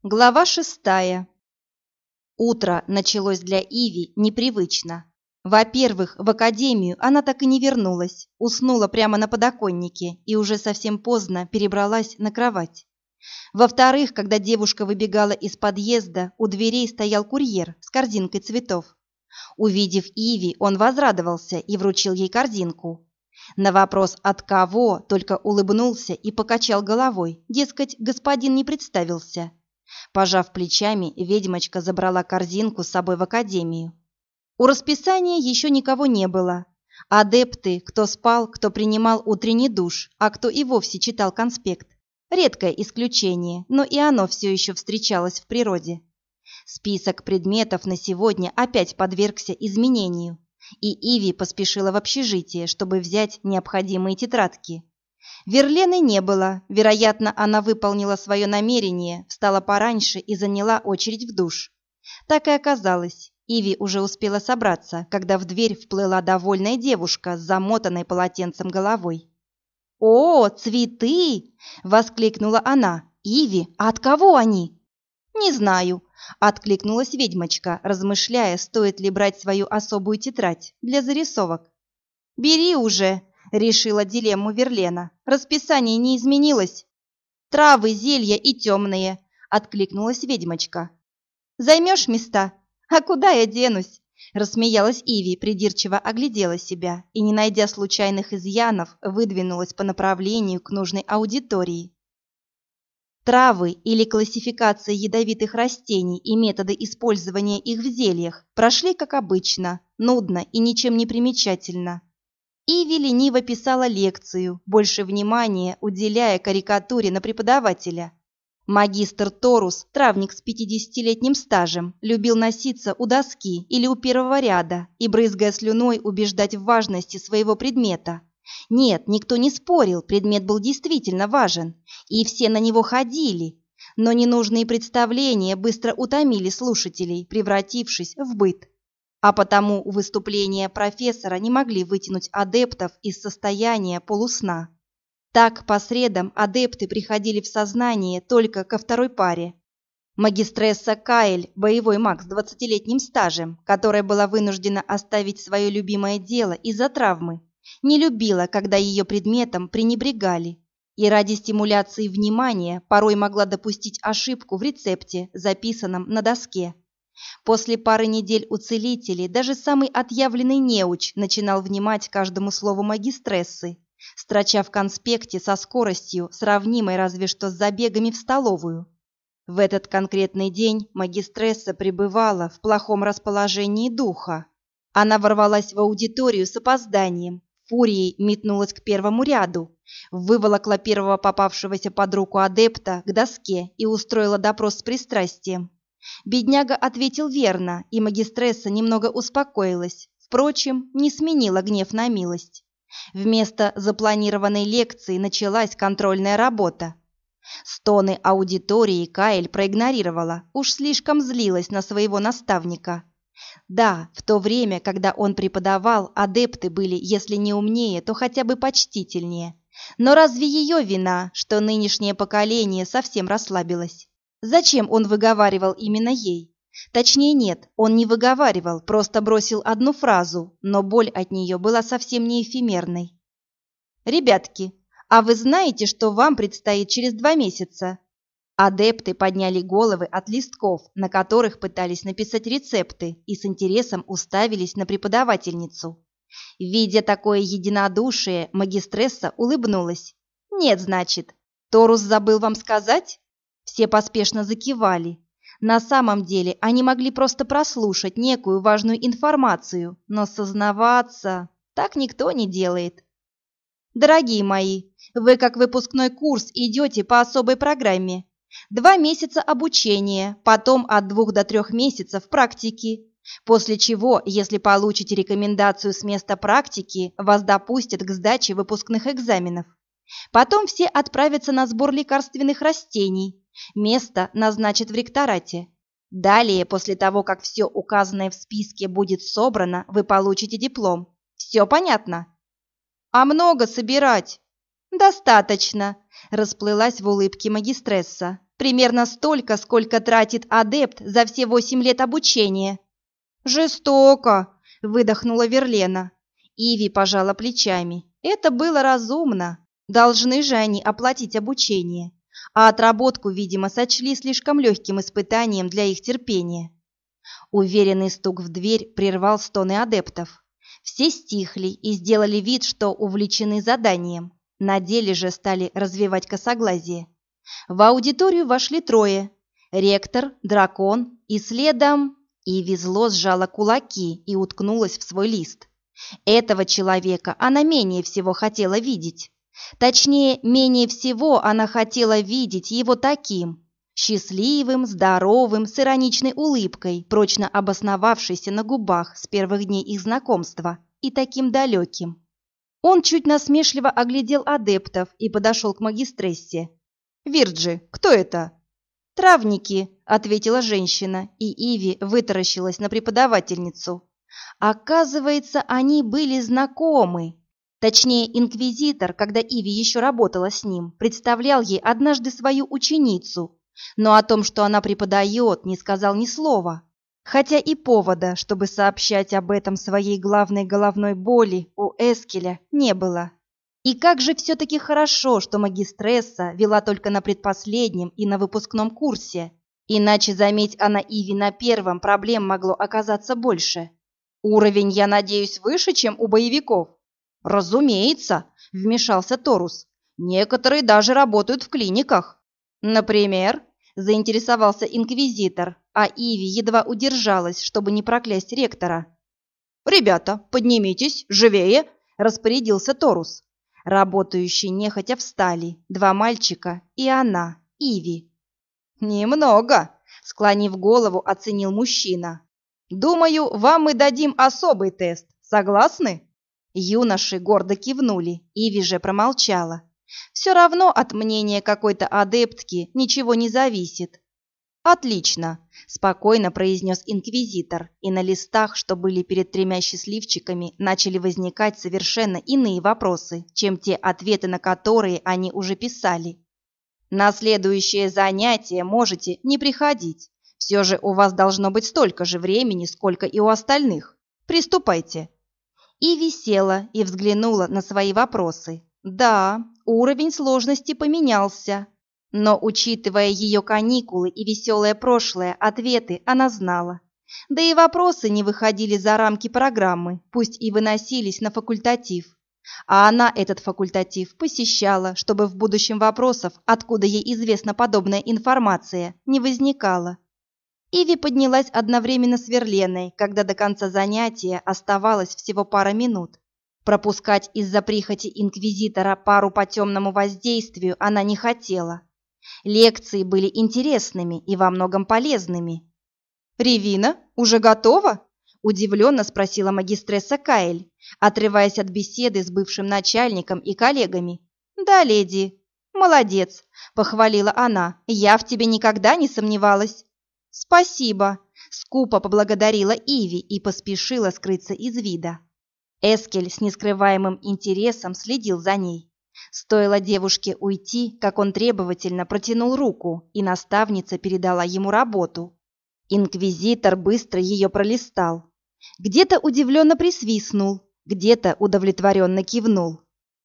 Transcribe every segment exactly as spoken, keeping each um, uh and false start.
Глава шестая. Утро началось для Иви непривычно. Во-первых, в академию она так и не вернулась, уснула прямо на подоконнике и уже совсем поздно перебралась на кровать. Во-вторых, когда девушка выбегала из подъезда, у дверей стоял курьер с корзинкой цветов. Увидев Иви, он возрадовался и вручил ей корзинку. На вопрос «от кого?» только улыбнулся и покачал головой, дескать, господин не представился. Пожав плечами, ведьмочка забрала корзинку с собой в академию. У расписания еще никого не было. Адепты, кто спал, кто принимал утренний душ, а кто и вовсе читал конспект. Редкое исключение, но и оно все еще встречалось в природе. Список предметов на сегодня опять подвергся изменению, и Иви поспешила в общежитие, чтобы взять необходимые тетрадки. Верлены не было, вероятно, она выполнила свое намерение, встала пораньше и заняла очередь в душ. Так и оказалось, Иви уже успела собраться, когда в дверь вплыла довольная девушка с замотанной полотенцем головой. «О, цветы!» — воскликнула она. «Иви, а от кого они?» «Не знаю», — откликнулась ведьмочка, размышляя, стоит ли брать свою особую тетрадь для зарисовок. «Бери уже», — решила дилемму Верлена. «Расписание не изменилось». «Травы, зелья и темные», — откликнулась ведьмочка. «Займешь места? А куда я денусь?» — рассмеялась Иви, придирчиво оглядела себя и, не найдя случайных изъянов, выдвинулась по направлению к нужной аудитории. Травы или классификация ядовитых растений и методы использования их в зельях прошли, как обычно, нудно и ничем не примечательно. Иви лениво писала лекцию, больше внимания уделяя карикатуре на преподавателя. Магистр Торус, травник с пятидесятилетним стажем, любил носиться у доски или у первого ряда и, брызгая слюной, убеждать в важности своего предмета. Нет, никто не спорил, предмет был действительно важен, и все на него ходили, но ненужные представления быстро утомили слушателей, превратившись в быт. А потому выступления профессора не могли вытянуть адептов из состояния полусна. Так, по средам адепты приходили в сознание только ко второй паре. Магистресса Каэль, боевой маг с двадцатилетним стажем, которая была вынуждена оставить свое любимое дело из-за травмы, не любила, когда ее предметом пренебрегали, и ради стимуляции внимания порой могла допустить ошибку в рецепте, записанном на доске. После пары недель у целителей даже самый отъявленный неуч начинал внимать каждому слову магистрессы, строча в конспекте со скоростью, сравнимой разве что с забегами в столовую. В этот конкретный день магистресса пребывала в плохом расположении духа. Она ворвалась в аудиторию с опозданием, фурией метнулась к первому ряду, выволокла первого попавшегося под руку адепта к доске и устроила допрос с пристрастием. Бедняга ответил верно, и магистресса немного успокоилась, впрочем, не сменила гнев на милость. Вместо запланированной лекции началась контрольная работа. Стоны аудитории Каэль проигнорировала, уж слишком злилась на своего наставника. Да, в то время, когда он преподавал, адепты были, если не умнее, то хотя бы почтительнее. Но разве ее вина, что нынешнее поколение совсем расслабилось? Зачем он выговаривал именно ей? Точнее нет, он не выговаривал, просто бросил одну фразу, но боль от нее была совсем не эфемерной. «Ребятки, а вы знаете, что вам предстоит через два месяца?» Адепты подняли головы от листков, на которых пытались написать рецепты, и с интересом уставились на преподавательницу. Видя такое единодушие, магистресса улыбнулась. «Нет, значит, Торус забыл вам сказать?» Все поспешно закивали. На самом деле они могли просто прослушать некую важную информацию, но сознаваться так никто не делает. «Дорогие мои, вы как выпускной курс идете по особой программе. Два месяца обучения, потом от двух до трех месяцев практики, после чего, если получите рекомендацию с места практики, вас допустят к сдаче выпускных экзаменов. Потом все отправятся на сбор лекарственных растений. Место назначат в ректорате. Далее, после того, как все указанное в списке будет собрано, вы получите диплом. Все понятно?» «А много собирать?» «Достаточно», — расплылась в улыбке магистресса. Примерно столько, сколько тратит адепт за все восемь лет обучения. «Жестоко!» – выдохнула Верлена. Иви пожала плечами. Это было разумно. Должны же они оплатить обучение. А отработку, видимо, сочли слишком легким испытанием для их терпения. Уверенный стук в дверь прервал стоны адептов. Все стихли и сделали вид, что увлечены заданием. На деле же стали развивать косоглазие. В аудиторию вошли трое. Ректор, дракон и следом... Иви зло сжала кулаки и уткнулась в свой лист. Этого человека она менее всего хотела видеть. Точнее, менее всего она хотела видеть его таким. Счастливым, здоровым, с ироничной улыбкой, прочно обосновавшейся на губах с первых дней их знакомства, и таким далеким. Он чуть насмешливо оглядел адептов и подошел к магистрессе. «Вирджи, кто это?» «Травники», — ответила женщина, и Иви вытаращилась на преподавательницу. Оказывается, они были знакомы. Точнее, инквизитор, когда Иви еще работала с ним, представлял ей однажды свою ученицу, но о том, что она преподает, не сказал ни слова. Хотя и повода, чтобы сообщать об этом своей главной головной боли, у Эскеля не было. И как же все-таки хорошо, что магистресса вела только на предпоследнем и на выпускном курсе. Иначе, заметь она Иви на первом, проблем могло оказаться больше. «Уровень, я надеюсь, выше, чем у боевиков?» «Разумеется», — вмешался Торус. «Некоторые даже работают в клиниках». «Например?» — заинтересовался инквизитор, а Иви едва удержалась, чтобы не проклясть ректора. «Ребята, поднимитесь, живее!» — распорядился Торус. Работающие нехотя встали, два мальчика и она, Иви. «Немного», — склонив голову, оценил мужчина. «Думаю, вам мы дадим особый тест. Согласны?» Юноши гордо кивнули, Иви же промолчала. Все равно от мнения какой-то адептки ничего не зависит. «Отлично», – спокойно произнес инквизитор, и на листах, что были перед тремя счастливчиками, начали возникать совершенно иные вопросы, чем те ответы, на которые они уже писали. «На следующее занятие можете не приходить. Все же у вас должно быть столько же времени, сколько и у остальных. Приступайте». Иви села и взглянула на свои вопросы. Да, уровень сложности поменялся. Но, учитывая ее каникулы и веселое прошлое, ответы она знала. Да и вопросы не выходили за рамки программы, пусть и выносились на факультатив. А она этот факультатив посещала, чтобы в будущем вопросов, откуда ей известна подобная информация, не возникало. Иви поднялась одновременно с Верленой, когда до конца занятия оставалось всего пара минут. Пропускать из-за прихоти инквизитора пару по темному воздействию она не хотела. Лекции были интересными и во многом полезными. «Ревина, уже готова?» – удивленно спросила магистресса Каэль, отрываясь от беседы с бывшим начальником и коллегами. «Да, леди». «Молодец», – похвалила она, – «я в тебе никогда не сомневалась». «Спасибо», – скупо поблагодарила Иви и поспешила скрыться из вида. Эскель с нескрываемым интересом следил за ней. Стоило девушке уйти, как он требовательно протянул руку, и наставница передала ему работу. Инквизитор быстро ее пролистал. Где-то удивленно присвистнул, где-то удовлетворенно кивнул.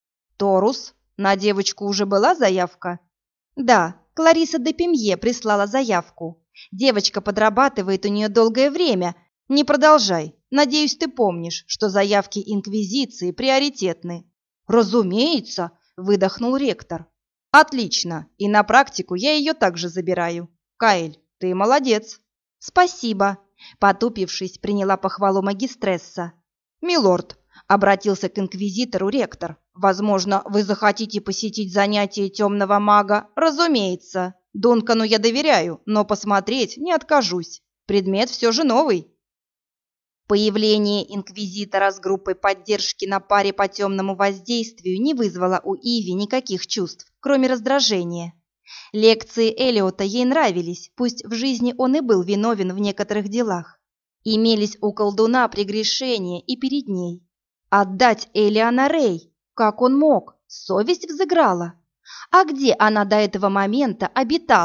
«Торус, на девочку уже была заявка?» «Да, Клариса де Пемье прислала заявку. Девочка подрабатывает у нее долгое время. Не продолжай. Надеюсь, ты помнишь, что заявки Инквизиции приоритетны». «Разумеется», — выдохнул ректор. «Отлично, и на практику я ее также забираю. Каэль, ты молодец». «Спасибо», — потупившись, приняла похвалу магистресса. «Милорд», — обратился к инквизитору ректор, «возможно, вы захотите посетить занятия темного мага?» «Разумеется. Дункану я доверяю, но посмотреть не откажусь. Предмет все же новый». Появление инквизитора с группой поддержки на паре по темному воздействию не вызвало у Иви никаких чувств, кроме раздражения. Лекции Элиота ей нравились, пусть в жизни он и был виновен в некоторых делах. Имелись у колдуна прегрешения и перед ней. Отдать Элиана Рей? Как он мог? Совесть взыграла. А где она до этого момента обитала?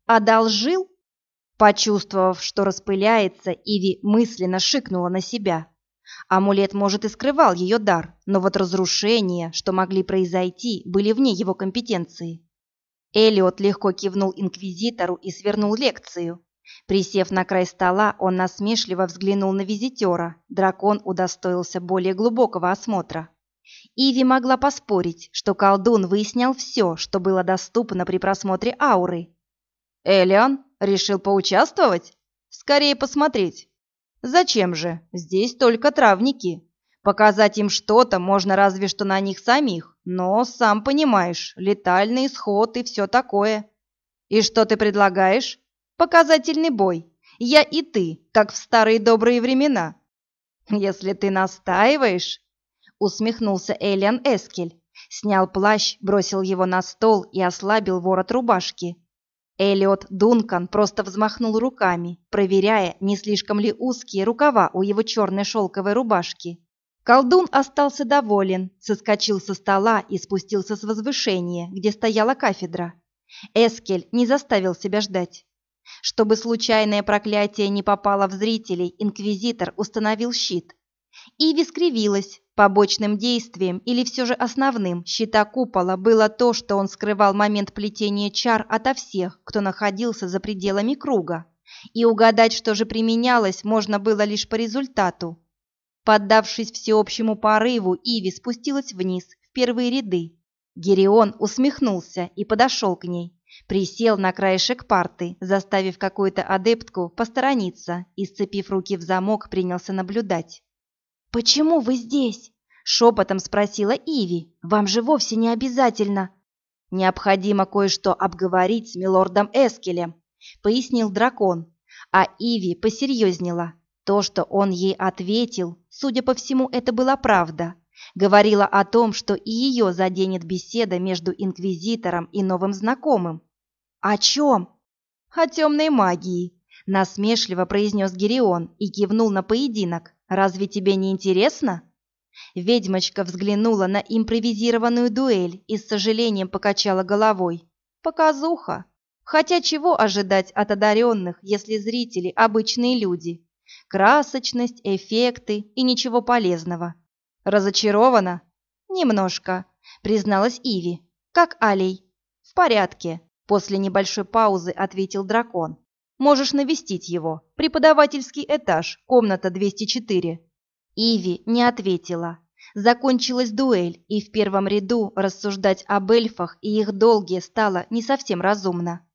Одолжил? Почувствовав, что распыляется, Иви мысленно шикнула на себя. Амулет, может, и скрывал ее дар, но вот разрушения, что могли произойти, были вне его компетенции. Элиот легко кивнул инквизитору и свернул лекцию. Присев на край стола, он насмешливо взглянул на визитера. Дракон удостоился более глубокого осмотра. Иви могла поспорить, что колдун выяснял все, что было доступно при просмотре ауры. «Элиан, решил поучаствовать? Скорее посмотреть. Зачем же? Здесь только травники. Показать им что-то можно разве что на них самих, но, сам понимаешь, летальный исход и все такое. И что ты предлагаешь? Показательный бой. Я и ты, как в старые добрые времена. Если ты настаиваешь...» Усмехнулся Элиан Эскель, снял плащ, бросил его на стол и ослабил ворот рубашки. Элиот Дункан просто взмахнул руками, проверяя, не слишком ли узкие рукава у его черной шелковой рубашки. Колдун остался доволен, соскочил со стола и спустился с возвышения, где стояла кафедра. Эскель не заставил себя ждать. Чтобы случайное проклятие не попало в зрителей, инквизитор установил щит. Иви скривилась. Побочным действием или все же основным щита купола было то, что он скрывал момент плетения чар ото всех, кто находился за пределами круга, и угадать, что же применялось, можно было лишь по результату. Поддавшись всеобщему порыву, Иви спустилась вниз, в первые ряды. Гирион усмехнулся и подошел к ней, присел на краешек парты, заставив какую-то адептку посторониться и, сцепив руки в замок, принялся наблюдать. «Почему вы здесь?» — шепотом спросила Иви. «Вам же вовсе не обязательно». «Необходимо кое-что обговорить с милордом Эскелем», — пояснил дракон. А Иви посерьезнела. То, что он ей ответил, судя по всему, это была правда. Говорила о том, что и ее заденет беседа между инквизитором и новым знакомым. «О чем?» «О темной магии», — насмешливо произнес Гирион и кивнул на поединок. «Разве тебе не интересно?» Ведьмочка взглянула на импровизированную дуэль и с сожалением покачала головой. Показуха. Хотя чего ожидать от одаренных, если зрители обычные люди? Красочность, эффекты и ничего полезного. Разочарована? Немножко, призналась Иви. Как Алей? В порядке. После небольшой паузы ответил дракон. Можешь навестить его. Преподавательский этаж, комната двести четыре. Иви не ответила. Закончилась дуэль, и в первом ряду рассуждать об эльфах и их долге стало не совсем разумно.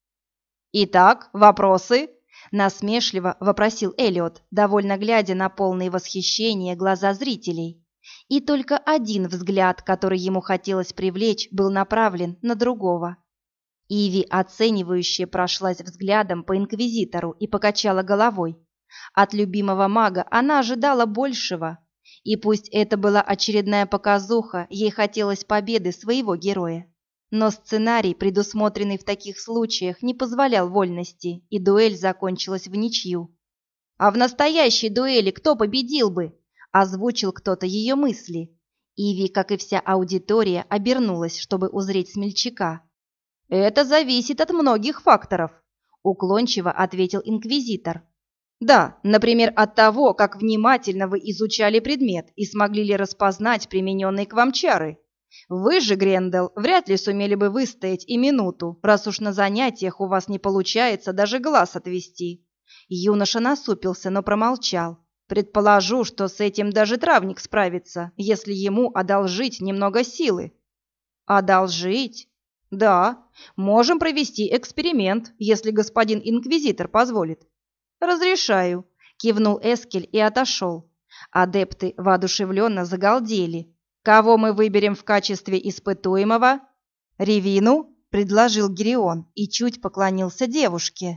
«Итак, вопросы?» – насмешливо вопросил Элиот, довольно глядя на полные восхищения глаза зрителей. И только один взгляд, который ему хотелось привлечь, был направлен на другого. Иви, оценивающе, прошлась взглядом по инквизитору и покачала головой. От любимого мага она ожидала большего. И пусть это была очередная показуха, ей хотелось победы своего героя. Но сценарий, предусмотренный в таких случаях, не позволял вольности, и дуэль закончилась в ничью. «А в настоящей дуэли кто победил бы?» – озвучил кто-то ее мысли. Иви, как и вся аудитория, обернулась, чтобы узреть смельчака. «Это зависит от многих факторов», – уклончиво ответил инквизитор. «Да, например, от того, как внимательно вы изучали предмет и смогли ли распознать примененные к вам чары. Вы же, Грендел, вряд ли сумели бы выстоять и минуту, раз уж на занятиях у вас не получается даже глаз отвести». Юноша насупился, но промолчал. «Предположу, что с этим даже травник справится, если ему одолжить немного силы». «Одолжить?» «Да, можем провести эксперимент, если господин инквизитор позволит». «Разрешаю», — кивнул Эскель и отошел. Адепты воодушевленно загалдели. «Кого мы выберем в качестве испытуемого?» «Ревину», — предложил Гирион и чуть поклонился девушке.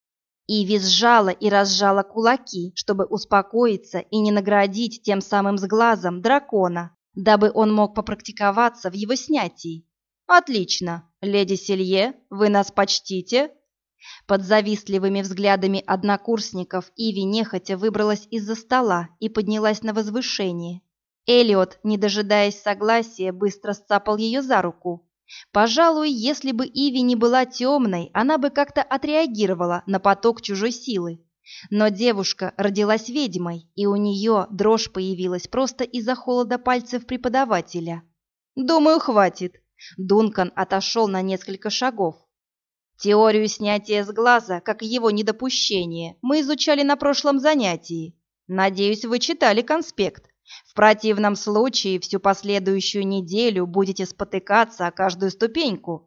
Иви сжала и разжала кулаки, чтобы успокоиться и не наградить тем самым сглазом дракона, дабы он мог попрактиковаться в его снятии. «Отлично. Леди Селье, вы нас почтите?» Под завистливыми взглядами однокурсников Иви нехотя выбралась из-за стола и поднялась на возвышение. Элиот, не дожидаясь согласия, быстро сцапал ее за руку. Пожалуй, если бы Иви не была темной, она бы как-то отреагировала на поток чужой силы. Но девушка родилась ведьмой, и у нее дрожь появилась просто из-за холода пальцев преподавателя. «Думаю, хватит». Дункан отошел на несколько шагов. «Теорию снятия с глаза, как и его недопущение, мы изучали на прошлом занятии. Надеюсь, вы читали конспект. В противном случае всю последующую неделю будете спотыкаться о каждую ступеньку».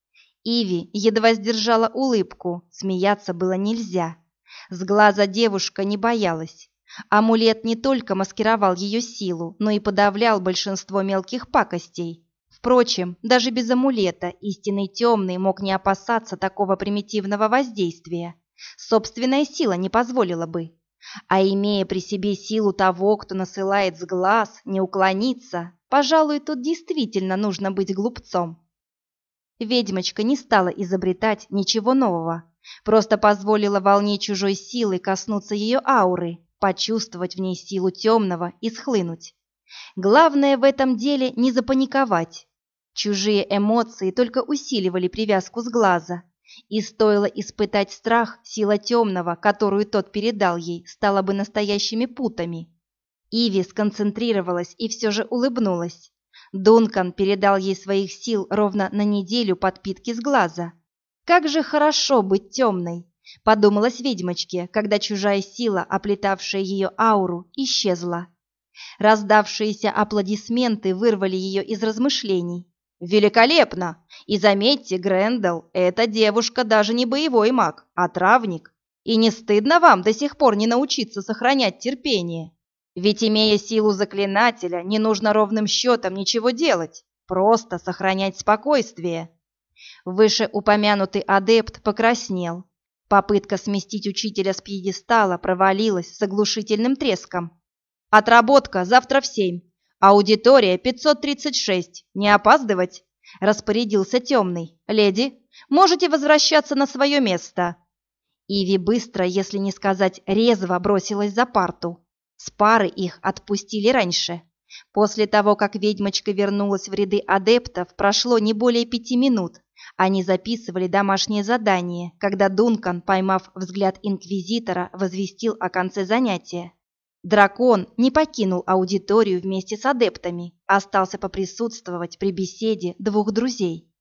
Иви едва сдержала улыбку, смеяться было нельзя. С глаза девушка не боялась. Амулет не только маскировал ее силу, но и подавлял большинство мелких пакостей. Впрочем, даже без амулета истинный темный мог не опасаться такого примитивного воздействия. Собственная сила не позволила бы. А имея при себе силу того, кто насылает с глаз, не уклониться, пожалуй, тут действительно нужно быть глупцом. Ведьмочка не стала изобретать ничего нового, просто позволила волне чужой силы коснуться ее ауры, почувствовать в ней силу темного и схлынуть. Главное в этом деле не запаниковать. Чужие эмоции только усиливали привязку с глаза, и стоило испытать страх, сила темного, которую тот передал ей, стала бы настоящими путами. Иви сконцентрировалась и все же улыбнулась. Дункан передал ей своих сил ровно на неделю подпитки с глаза. «Как же хорошо быть темной!» — подумалось ведьмочке, когда чужая сила, оплетавшая ее ауру, исчезла. Раздавшиеся аплодисменты вырвали ее из размышлений. «Великолепно! И заметьте, Грендел, эта девушка даже не боевой маг, а травник. И не стыдно вам до сих пор не научиться сохранять терпение? Ведь, имея силу заклинателя, не нужно ровным счетом ничего делать, просто сохранять спокойствие». Вышеупомянутый адепт покраснел. Попытка сместить учителя с пьедестала провалилась с оглушительным треском. «Отработка завтра в семь. Аудитория пятьсот тридцать шесть. Не опаздывать?» — распорядился темный. «Леди, можете возвращаться на свое место». Иви быстро, если не сказать резво, бросилась за парту. С пары их отпустили раньше. После того, как ведьмочка вернулась в ряды адептов, прошло не более пяти минут. Они записывали домашнее задание, когда Дункан, поймав взгляд инквизитора, возвестил о конце занятия. Дракон не покинул аудиторию вместе с адептами, остался поприсутствовать при беседе двух друзей.